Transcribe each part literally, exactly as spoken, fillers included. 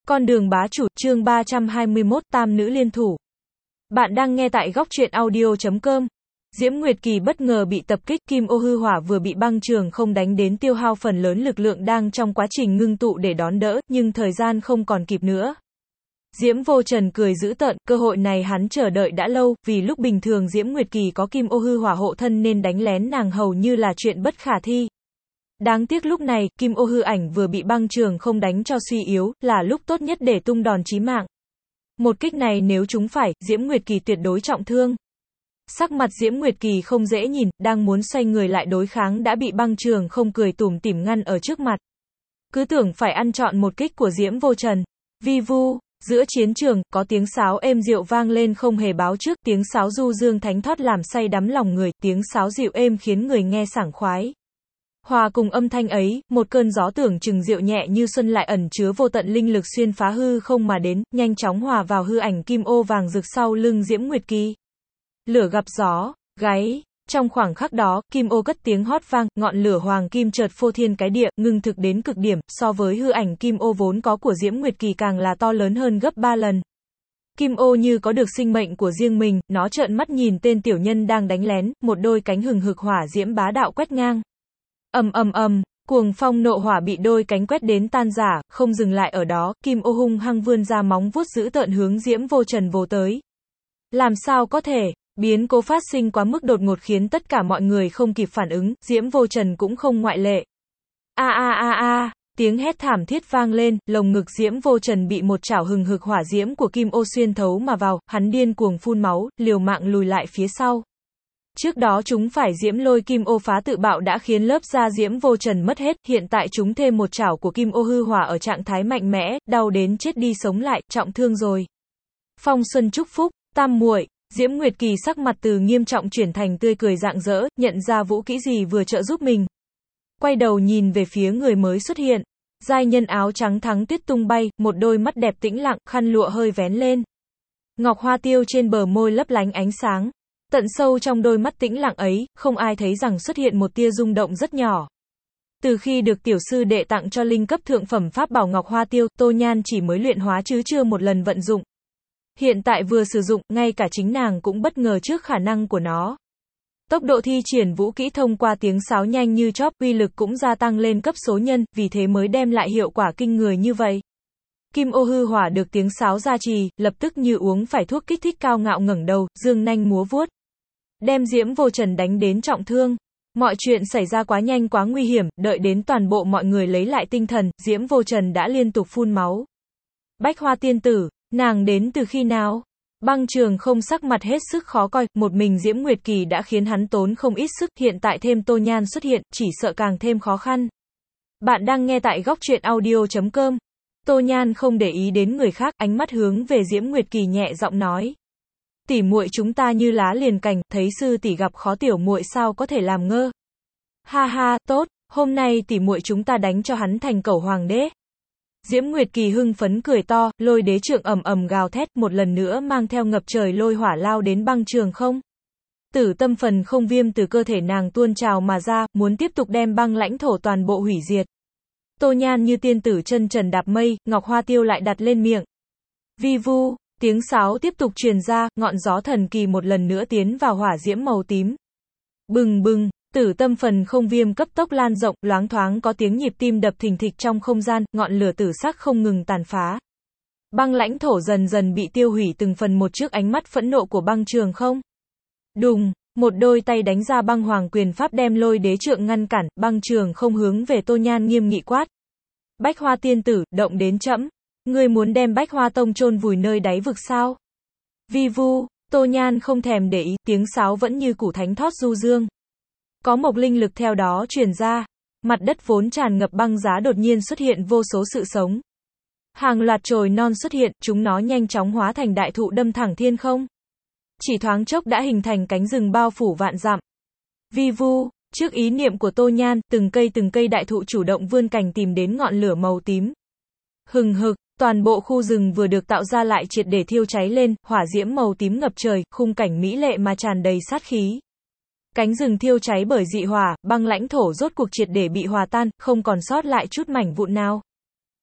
Con đường bá chủ, chương ba trăm hai mươi mốt, tam nữ liên thủ. Bạn đang nghe tại góc truyện audio chấm com. Diễm Nguyệt Kỳ bất ngờ bị tập kích, Kim Ô hư hỏa vừa bị băng trường không đánh đến tiêu hao phần lớn lực lượng đang trong quá trình ngưng tụ để đón đỡ, nhưng thời gian không còn kịp nữa. Diễm Vô Trần cười dữ tợn, cơ hội này hắn chờ đợi đã lâu, vì lúc bình thường Diễm Nguyệt Kỳ có Kim Ô hư hỏa hộ thân nên đánh lén nàng hầu như là chuyện bất khả thi. Đáng tiếc lúc này, Kim Ô hư ảnh vừa bị băng trường không đánh cho suy yếu, là lúc tốt nhất để tung đòn chí mạng. Một kích này nếu trúng phải, Diễm Nguyệt Kỳ tuyệt đối trọng thương. Sắc mặt Diễm Nguyệt Kỳ không dễ nhìn, đang muốn xoay người lại đối kháng đã bị băng trường không cười tủm tỉm ngăn ở trước mặt. Cứ tưởng phải ăn trọn một kích của Diễm Vô Trần. Vi vu, giữa chiến trường, có tiếng sáo êm dịu vang lên không hề báo trước, tiếng sáo du dương thánh thót làm say đắm lòng người, tiếng sáo dịu êm khiến người nghe sảng khoái. Hòa cùng âm thanh ấy, một cơn gió tưởng chừng dịu nhẹ như xuân lại ẩn chứa vô tận linh lực xuyên phá hư không mà đến, nhanh chóng hòa vào hư ảnh Kim Ô vàng rực sau lưng Diễm Nguyệt Kỳ. Lửa gặp gió, gáy. Trong khoảng khắc đó, Kim Ô cất tiếng hót vang, ngọn lửa hoàng kim chợt phô thiên cái địa, ngưng thực đến cực điểm, so với hư ảnh Kim Ô vốn có của Diễm Nguyệt Kỳ càng là to lớn hơn gấp ba lần. Kim Ô như có được sinh mệnh của riêng mình, nó trợn mắt nhìn tên tiểu nhân đang đánh lén, một đôi cánh hừng hực hỏa diễm bá đạo quét ngang. Ầm ầm ầm, cuồng phong nộ hỏa bị đôi cánh quét đến tan rã, không dừng lại ở đó, Kim Ô hung hăng vươn ra móng vuốt dữ tợn hướng Diễm Vô Trần vồ tới. Làm sao có thể? Biến cố phát sinh quá mức đột ngột khiến tất cả mọi người không kịp phản ứng, Diễm Vô Trần cũng không ngoại lệ. A a a a, tiếng hét thảm thiết vang lên, lồng ngực Diễm Vô Trần bị một chảo hừng hực hỏa diễm của Kim Ô xuyên thấu mà vào, hắn điên cuồng phun máu, liều mạng lùi lại phía sau. Trước đó chúng phải Diễm Lôi Kim Ô phá tự bạo đã khiến lớp da Diễm Vô Trần mất hết, hiện tại chúng thêm một chảo của Kim Ô hư hỏa ở trạng thái mạnh mẽ, đau đến chết đi sống lại, trọng thương rồi. Phong Xuân chúc phúc, tam muội. Diễm Nguyệt Kỳ sắc mặt từ nghiêm trọng chuyển thành tươi cười rạng rỡ, nhận ra vũ kỹ gì vừa trợ giúp mình. Quay đầu nhìn về phía người mới xuất hiện. Giai nhân áo trắng thắng tuyết tung bay, một đôi mắt đẹp tĩnh lặng, khăn lụa hơi vén lên. Ngọc hoa tiêu trên bờ môi lấp lánh ánh sáng. Tận sâu trong đôi mắt tĩnh lặng ấy, không ai thấy rằng xuất hiện một tia rung động rất nhỏ. Từ khi được tiểu sư đệ tặng cho linh cấp thượng phẩm pháp bảo Ngọc Hoa Tiêu, Tô Nhan chỉ mới luyện hóa chứ chưa một lần vận dụng. Hiện tại vừa sử dụng, ngay cả chính nàng cũng bất ngờ trước khả năng của nó. Tốc độ thi triển vũ kỹ thông qua tiếng sáo nhanh như chóp, uy lực cũng gia tăng lên cấp số nhân, vì thế mới đem lại hiệu quả kinh người như vậy. Kim Ô hư hỏa được tiếng sáo gia trì, lập tức như uống phải thuốc kích thích cao ngạo ngẩng đầu, dương nanh múa vuốt. Đem Diễm Vô Trần đánh đến trọng thương. Mọi chuyện xảy ra quá nhanh quá nguy hiểm, đợi đến toàn bộ mọi người lấy lại tinh thần, Diễm Vô Trần đã liên tục phun máu. Bách Hoa tiên tử, nàng đến từ khi nào? Băng trường không sắc mặt hết sức khó coi, một mình Diễm Nguyệt Kỳ đã khiến hắn tốn không ít sức, hiện tại thêm Tô Nhan xuất hiện, chỉ sợ càng thêm khó khăn. Bạn đang nghe tại góc truyện audio chấm com. Tô Nhan không để ý đến người khác, ánh mắt hướng về Diễm Nguyệt Kỳ nhẹ giọng nói. Tỷ muội chúng ta như lá liền cành, thấy sư tỷ gặp khó tiểu muội sao có thể làm ngơ. Ha ha, tốt, hôm nay tỷ muội chúng ta đánh cho hắn thành cẩu hoàng đế. Diễm Nguyệt Kỳ hưng phấn cười to, lôi đế trượng ầm ầm gào thét, một lần nữa mang theo ngập trời lôi hỏa lao đến băng trường không. Tử tâm phần không viêm từ cơ thể nàng tuôn trào mà ra, muốn tiếp tục đem băng lãnh thổ toàn bộ hủy diệt. Tô Nhan như tiên tử chân trần đạp mây, Ngọc Hoa Tiêu lại đặt lên miệng. Vi vu. Tiếng sáo tiếp tục truyền ra, ngọn gió thần kỳ một lần nữa tiến vào hỏa diễm màu tím. Bừng bừng, tử tâm phần không viêm cấp tốc lan rộng, loáng thoáng có tiếng nhịp tim đập thình thịch trong không gian, ngọn lửa tử sắc không ngừng tàn phá. Băng lãnh thổ dần dần bị tiêu hủy từng phần một trước ánh mắt phẫn nộ của băng trường không. Đùng, một đôi tay đánh ra băng hoàng quyền pháp đem lôi đế trượng ngăn cản, băng trường không hướng về Tô Nhan nghiêm nghị quát. Bách Hoa tiên tử, động đến trẫm. Ngươi muốn đem Bách Hoa Tông chôn vùi nơi đáy vực sao? Vi vu, Tô Nhan không thèm để ý, tiếng sáo vẫn như củ thánh thót du dương. Có một linh lực theo đó truyền ra, mặt đất vốn tràn ngập băng giá đột nhiên xuất hiện vô số sự sống. Hàng loạt chồi non xuất hiện, chúng nó nhanh chóng hóa thành đại thụ đâm thẳng thiên không. Chỉ thoáng chốc đã hình thành cánh rừng bao phủ vạn dặm. Vi vu, trước ý niệm của Tô Nhan, từng cây từng cây đại thụ chủ động vươn cành tìm đến ngọn lửa màu tím. Hừng hực. Toàn bộ khu rừng vừa được tạo ra lại triệt để thiêu cháy lên, hỏa diễm màu tím ngập trời, khung cảnh mỹ lệ mà tràn đầy sát khí. Cánh rừng thiêu cháy bởi dị hỏa, băng lãnh thổ rốt cuộc triệt để bị hòa tan, không còn sót lại chút mảnh vụn nào.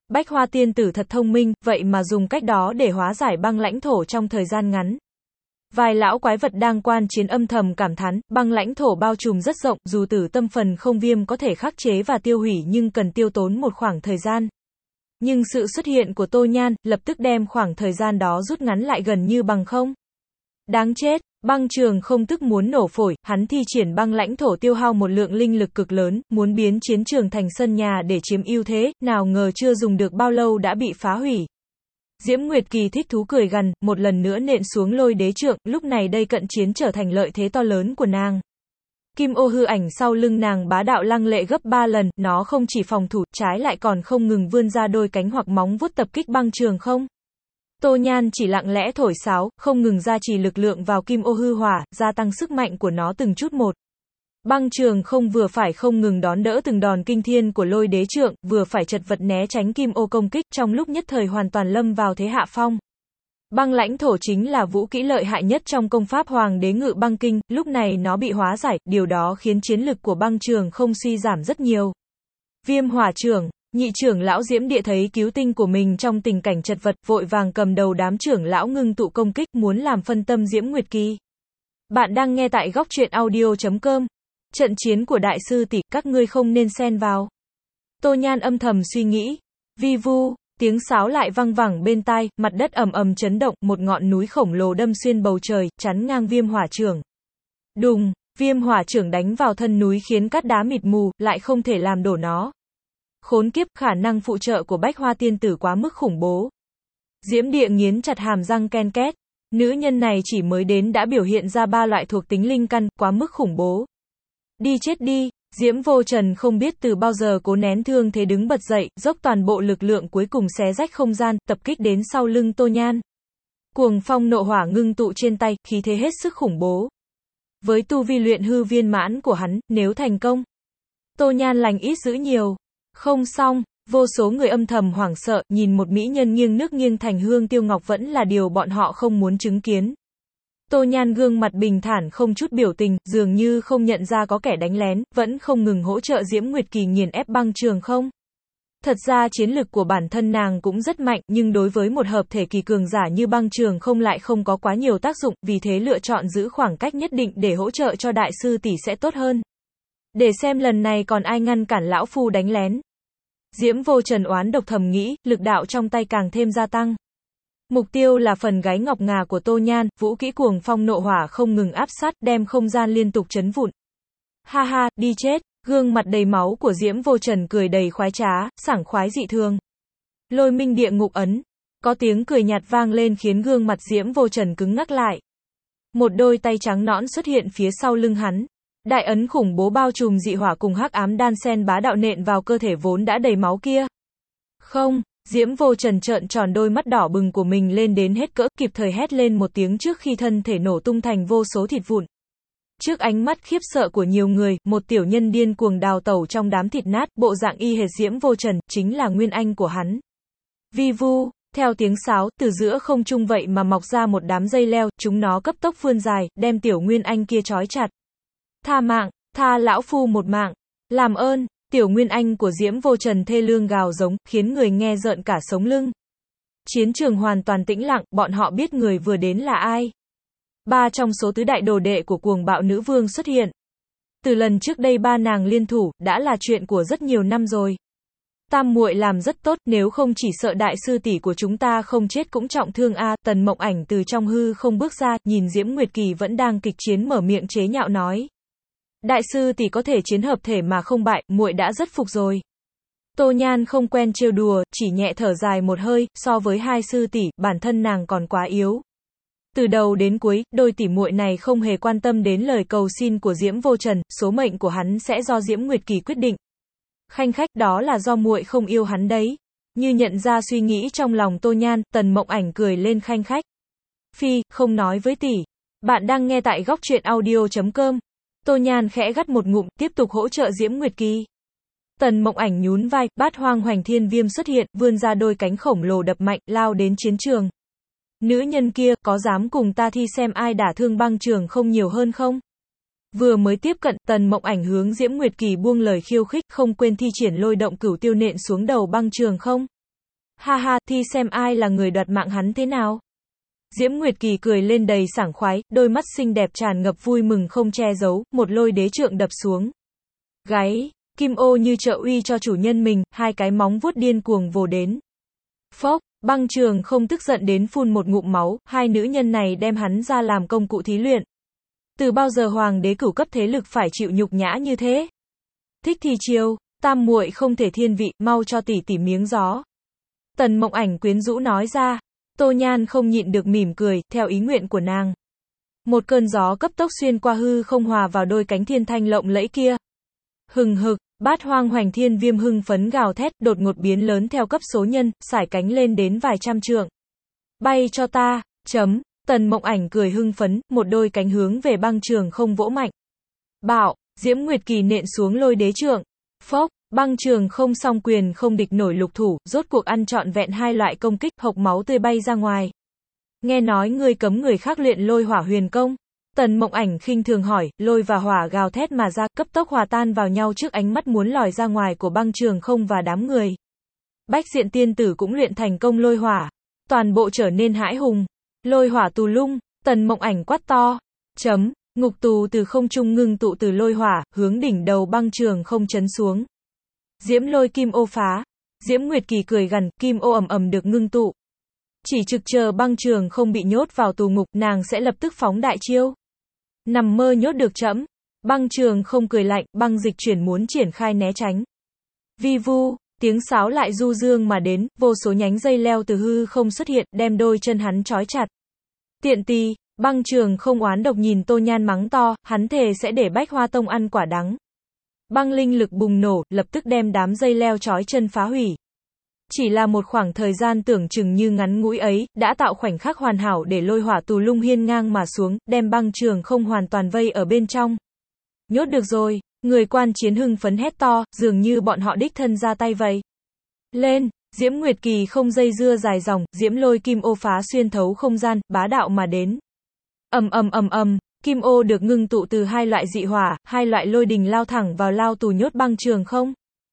Bách Hoa tiên tử thật thông minh, vậy mà dùng cách đó để hóa giải băng lãnh thổ trong thời gian ngắn. Vài lão quái vật đang quan chiến âm thầm cảm thán, băng lãnh thổ bao trùm rất rộng, dù tử tâm phần không viêm có thể khắc chế và tiêu hủy nhưng cần tiêu tốn một khoảng thời gian. Nhưng sự xuất hiện của Tô Nhan, lập tức đem khoảng thời gian đó rút ngắn lại gần như bằng không. Đáng chết, băng trường không tức muốn nổ phổi, hắn thi triển băng lãnh thổ tiêu hao một lượng linh lực cực lớn, muốn biến chiến trường thành sân nhà để chiếm ưu thế, nào ngờ chưa dùng được bao lâu đã bị phá hủy. Diễm Nguyệt Kỳ thích thú cười gằn, một lần nữa nện xuống lôi đế trượng, lúc này đây cận chiến trở thành lợi thế to lớn của nàng. Kim ô hư ảnh sau lưng nàng bá đạo lăng lệ gấp ba lần, nó không chỉ phòng thủ, trái lại còn không ngừng vươn ra đôi cánh hoặc móng vuốt tập kích băng trường không. Tô Nhan chỉ lặng lẽ thổi sáo, không ngừng gia trì lực lượng vào kim ô hư hỏa, gia tăng sức mạnh của nó từng chút một. Băng trường không vừa phải không ngừng đón đỡ từng đòn kinh thiên của lôi đế trượng, vừa phải chật vật né tránh kim ô công kích, trong lúc nhất thời hoàn toàn lâm vào thế hạ phong. Băng lãnh thổ chính là vũ kỹ lợi hại nhất trong công pháp Hoàng đế ngự băng kinh, lúc này nó bị hóa giải, điều đó khiến chiến lực của băng trường không suy giảm rất nhiều. Viêm hỏa trưởng, nhị trưởng lão Diễm Địa thấy cứu tinh của mình trong tình cảnh chật vật, vội vàng cầm đầu đám trưởng lão ngưng tụ công kích muốn làm phân tâm Diễm Nguyệt Kỳ. Bạn đang nghe tại góc truyện audio chấm com. Trận chiến của đại sư tỷ, các ngươi không nên xen vào. Tô Nhan âm thầm suy nghĩ. Vi vu, tiếng sáo lại vang vẳng bên tai, mặt đất ầm ầm chấn động, một ngọn núi khổng lồ đâm xuyên bầu trời, chắn ngang viêm hỏa trưởng. Đùng, viêm hỏa trưởng đánh vào thân núi khiến cát đá mịt mù, lại không thể làm đổ nó. Khốn kiếp, khả năng phụ trợ của Bách Hoa tiên tử quá mức khủng bố. Diễm Địa nghiến chặt hàm răng ken két. Nữ nhân này chỉ mới đến đã biểu hiện ra ba loại thuộc tính linh căn, quá mức khủng bố. Đi chết đi, Diễm Vô Trần không biết từ bao giờ cố nén thương thế đứng bật dậy, dốc toàn bộ lực lượng cuối cùng xé rách không gian, tập kích đến sau lưng Tô Nhan. Cuồng phong nộ hỏa ngưng tụ trên tay, khí thế hết sức khủng bố. Với tu vi luyện hư viên mãn của hắn, nếu thành công, Tô Nhan lành ít dữ nhiều. Không xong, vô số người âm thầm hoảng sợ, nhìn một mỹ nhân nghiêng nước nghiêng thành hương tiêu ngọc vẫn là điều bọn họ không muốn chứng kiến. Tô Nhan gương mặt bình thản không chút biểu tình, dường như không nhận ra có kẻ đánh lén, vẫn không ngừng hỗ trợ Diễm Nguyệt Kỳ nghiền ép băng trường không. Thật ra chiến lực của bản thân nàng cũng rất mạnh, nhưng đối với một hợp thể kỳ cường giả như băng trường không lại không có quá nhiều tác dụng, vì thế lựa chọn giữ khoảng cách nhất định để hỗ trợ cho đại sư tỷ sẽ tốt hơn. Để xem lần này còn ai ngăn cản lão phu đánh lén. Diễm Vô Trần oán độc thầm nghĩ, lực đạo trong tay càng thêm gia tăng. Mục tiêu là phần gáy ngọc ngà của Tô Nhan, vũ kỹ cuồng phong nộ hỏa không ngừng áp sát, đem không gian liên tục chấn vụn. Ha ha, đi chết, gương mặt đầy máu của Diễm Vô Trần cười đầy khoái trá, sảng khoái dị thường. Lôi minh địa ngục ấn, có tiếng cười nhạt vang lên khiến gương mặt Diễm Vô Trần cứng ngắc lại. Một đôi tay trắng nõn xuất hiện phía sau lưng hắn. Đại ấn khủng bố bao trùm dị hỏa cùng hắc ám đan sen bá đạo nện vào cơ thể vốn đã đầy máu kia. Không, Diễm Vô Trần trợn tròn đôi mắt đỏ bừng của mình lên đến hết cỡ, kịp thời hét lên một tiếng trước khi thân thể nổ tung thành vô số thịt vụn. Trước ánh mắt khiếp sợ của nhiều người, một tiểu nhân điên cuồng đào tẩu trong đám thịt nát, bộ dạng y hệt Diễm Vô Trần, chính là nguyên anh của hắn. Vi vu, theo tiếng sáo, từ giữa không trung vậy mà mọc ra một đám dây leo, chúng nó cấp tốc vươn dài, đem tiểu nguyên anh kia trói chặt. Tha mạng, tha lão phu một mạng, làm ơn, tiểu nguyên anh của Diễm Vô Trần thê lương gào giống, khiến người nghe rợn cả sống lưng. Chiến trường hoàn toàn tĩnh lặng, bọn họ biết người vừa đến là ai. Ba trong số tứ đại đồ đệ của cuồng bạo nữ vương xuất hiện. Từ lần trước đây ba nàng liên thủ, đã là chuyện của rất nhiều năm rồi. Tam muội làm rất tốt, nếu không chỉ sợ đại sư tỷ của chúng ta không chết cũng trọng thương a. Tần Mộng Ảnh từ trong hư không bước ra, nhìn Diễm Nguyệt Kỳ vẫn đang kịch chiến mở miệng chế nhạo nói. Đại sư tỷ có thể chiến hợp thể mà không bại, muội đã rất phục rồi. Tô Nhan không quen trêu đùa, chỉ nhẹ thở dài một hơi, so với hai sư tỷ, bản thân nàng còn quá yếu. Từ đầu đến cuối, đôi tỷ muội này không hề quan tâm đến lời cầu xin của Diễm Vô Trần, số mệnh của hắn sẽ do Diễm Nguyệt Kỳ quyết định. Khanh khách, đó là do muội không yêu hắn đấy. Như nhận ra suy nghĩ trong lòng Tô Nhan, Tần Mộng Ảnh cười lên khanh khách. Phi, không nói với tỷ. Bạn đang nghe tại góc truyện audio chấm com. Tô Nhan khẽ gắt một ngụm, tiếp tục hỗ trợ Diễm Nguyệt Kỳ. Tần Mộng Ảnh nhún vai, bát hoang hoành thiên viêm xuất hiện, vươn ra đôi cánh khổng lồ đập mạnh, lao đến chiến trường. Nữ nhân kia, có dám cùng ta thi xem ai đả thương băng trường không nhiều hơn không? Vừa mới tiếp cận, Tần Mộng Ảnh hướng Diễm Nguyệt Kỳ buông lời khiêu khích, không quên thi triển lôi động cửu tiêu nện xuống đầu băng trường không. Ha ha, thi xem ai là người đoạt mạng hắn thế nào. Diễm Nguyệt Kỳ cười lên đầy sảng khoái, đôi mắt xinh đẹp tràn ngập vui mừng không che giấu, một lôi đế trượng đập xuống. Gáy, kim ô như trợ uy cho chủ nhân mình, hai cái móng vuốt điên cuồng vồ đến. Phốc, Băng Trường không tức giận đến phun một ngụm máu, hai nữ nhân này đem hắn ra làm công cụ thí luyện. Từ bao giờ hoàng đế cửu cấp thế lực phải chịu nhục nhã như thế? Thích thì chiêu, tam muội không thể thiên vị, mau cho tỷ tỷ miếng gió. Tần Mộng Ảnh quyến rũ nói ra. Tô Nhan không nhịn được mỉm cười, theo ý nguyện của nàng. Một cơn gió cấp tốc xuyên qua hư không hòa vào đôi cánh thiên thanh lộng lẫy kia. Hừng hực, Bát Hoang Hoành Thiên Viêm hưng phấn gào thét, đột ngột biến lớn theo cấp số nhân, sải cánh lên đến vài trăm trượng. Bay cho ta, chấm, Tần Mộng Ảnh cười hưng phấn, một đôi cánh hướng về Băng Trường không vỗ mạnh. Bạo, Diễm Nguyệt Kỳ nện xuống lôi đế trượng. Phốc, Băng Trường không song quyền không địch nổi lục thủ, rốt cuộc ăn trọn vẹn hai loại công kích, hộc máu tươi bay ra ngoài. Nghe nói ngươi cấm người khác luyện lôi hỏa huyền công. Tần Mộng Ảnh khinh thường hỏi, lôi và hỏa gào thét mà ra, cấp tốc hòa tan vào nhau trước ánh mắt muốn lòi ra ngoài của Băng Trường không và đám người. Bách Diện Tiên Tử cũng luyện thành công lôi hỏa. Toàn bộ trở nên hãi hùng. Lôi hỏa tù lung, Tần Mộng Ảnh quát to. Chấm, ngục tù từ không trung ngưng tụ từ lôi hỏa, hướng đỉnh đầu Băng Trường không chấn xuống. Diễm lôi kim ô phá. Diễm Nguyệt Kỳ cười gằn, kim ô ầm ầm được ngưng tụ. Chỉ trực chờ Băng Trường không bị nhốt vào tù ngục, nàng sẽ lập tức phóng đại chiêu. Nằm mơ nhốt được trẫm. Băng Trường không cười lạnh, băng dịch chuyển muốn triển khai né tránh. Vi vu, tiếng sáo lại du dương mà đến, vô số nhánh dây leo từ hư không xuất hiện, đem đôi chân hắn trói chặt. Tiện tì, Băng Trường không oán độc nhìn Tô Nhan mắng to, hắn thề sẽ để Bách Hoa Tông ăn quả đắng. Băng linh lực bùng nổ, lập tức đem đám dây leo trói chân phá hủy. Chỉ là một khoảng thời gian tưởng chừng như ngắn ngủi ấy, đã tạo khoảnh khắc hoàn hảo để lôi hỏa tù lung hiên ngang mà xuống, đem Băng Trường không hoàn toàn vây ở bên trong. Nhốt được rồi, người quan chiến hưng phấn hét to, dường như bọn họ đích thân ra tay vậy. Lên, Diễm Nguyệt Kỳ không dây dưa dài dòng, diễm lôi kim ô phá xuyên thấu không gian, bá đạo mà đến. Ầm ầm ầm ầm, kim ô được ngưng tụ từ hai loại dị hỏa, hai loại lôi đình lao thẳng vào lao tù nhốt Băng Trường không.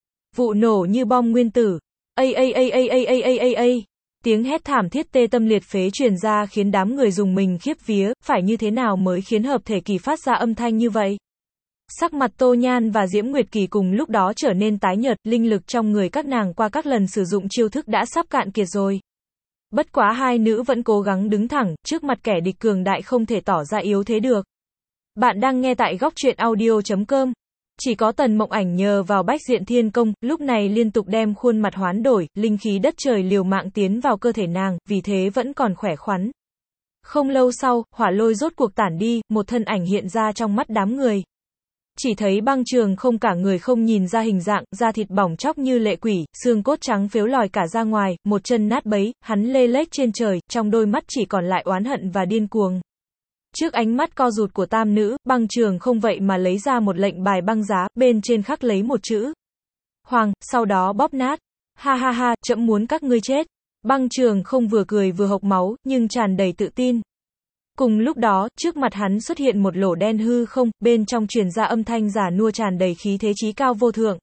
Vụ nổ như bom nguyên tử. Ây ây ây ây ây ây ây ây ây. Tiếng hét thảm thiết tê tâm liệt phế truyền ra khiến đám người dùng mình khiếp vía, phải như thế nào mới khiến hợp thể kỳ phát ra âm thanh như vậy? Sắc mặt Tô Nhan và Diễm Nguyệt Kỳ cùng lúc đó trở nên tái nhợt, linh lực trong người các nàng qua các lần sử dụng chiêu thức đã sắp cạn kiệt rồi. Bất quá hai nữ vẫn cố gắng đứng thẳng, trước mặt kẻ địch cường đại không thể tỏ ra yếu thế được. Bạn đang nghe tại góc truyện audio chấm com. Chỉ có Tần Mộng Ảnh nhờ vào Bách Diện Thiên Công, lúc này liên tục đem khuôn mặt hoán đổi, linh khí đất trời liều mạng tiến vào cơ thể nàng, vì thế vẫn còn khỏe khoắn. Không lâu sau, hỏa lôi rốt cuộc tản đi, một thân ảnh hiện ra trong mắt đám người. Chỉ thấy Băng Trường không cả người không nhìn ra hình dạng, da thịt bỏng chóc như lệ quỷ, xương cốt trắng phếu lòi cả ra ngoài, một chân nát bấy, hắn lê lết trên trời, trong đôi mắt chỉ còn lại oán hận và điên cuồng. Trước ánh mắt co rụt của tam nữ, Băng Trường không vậy mà lấy ra một lệnh bài băng giá, bên trên khắc lấy một chữ Hoàng, sau đó bóp nát. Ha ha ha, trẫm muốn các ngươi chết. Băng Trường không vừa cười vừa hộc máu, nhưng tràn đầy tự tin. Cùng lúc đó, trước mặt hắn xuất hiện một lỗ đen hư không, bên trong truyền ra âm thanh giả nua tràn đầy khí thế chí cao vô thượng.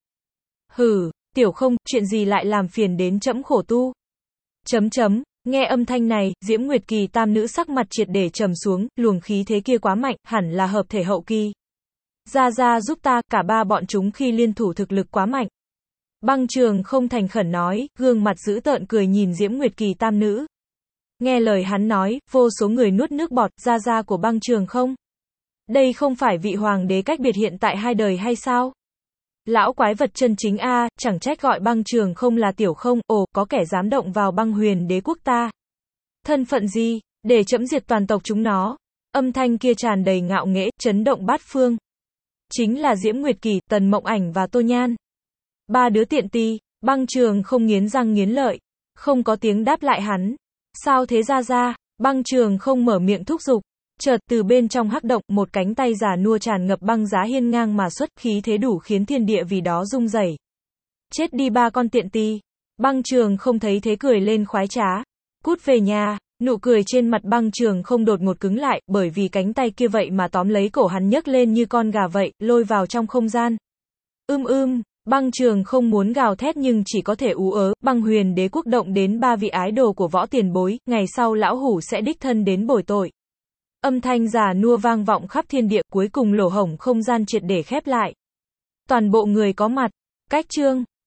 Hừ, tiểu không, chuyện gì lại làm phiền đến trẫm khổ tu? Chấm chấm. Nghe âm thanh này, Diễm Nguyệt Kỳ tam nữ sắc mặt triệt để trầm xuống, luồng khí thế kia quá mạnh, hẳn là hợp thể hậu kỳ. Ra ra giúp ta, cả ba bọn chúng khi liên thủ thực lực quá mạnh. Băng Trường không thành khẩn nói, gương mặt dữ tợn cười nhìn Diễm Nguyệt Kỳ tam nữ. Nghe lời hắn nói, vô số người nuốt nước bọt, ra ra của Băng Trường không. Đây không phải vị hoàng đế cách biệt hiện tại hai đời hay sao? Lão quái vật chân chính a, chẳng trách gọi Băng Trường không là tiểu không, ồ, có kẻ dám động vào băng huyền đế quốc ta. Thân phận gì, để trẫm diệt toàn tộc chúng nó. Âm thanh kia tràn đầy ngạo nghễ, chấn động bát phương. Chính là Diễm Nguyệt Kỳ, Tần Mộng Ảnh và Tô Nhan. Ba đứa tiện tì, Băng Trường không nghiến răng nghiến lợi. Không có tiếng đáp lại hắn. Sao thế ra ra, Băng Trường không mở miệng thúc giục. Chợt từ bên trong hắc động, một cánh tay già nua tràn ngập băng giá hiên ngang mà xuất, khí thế đủ khiến thiên địa vì đó rung rẩy. Chết đi ba con tiện tì. Băng Trường không thấy thế cười lên khoái trá. Cút về nhà, nụ cười trên mặt Băng Trường không đột ngột cứng lại, bởi vì cánh tay kia vậy mà tóm lấy cổ hắn nhấc lên như con gà vậy, lôi vào trong không gian. Ưm ưm, Băng Trường không muốn gào thét nhưng chỉ có thể ú ớ, Băng Huyền Đế quốc động đến ba vị ái đồ của võ tiền bối, ngày sau lão hủ sẽ đích thân đến bồi tội. Âm thanh già nua vang vọng khắp thiên địa, cuối cùng lỗ hổng không gian triệt để khép lại. Toàn bộ người có mặt, cách chương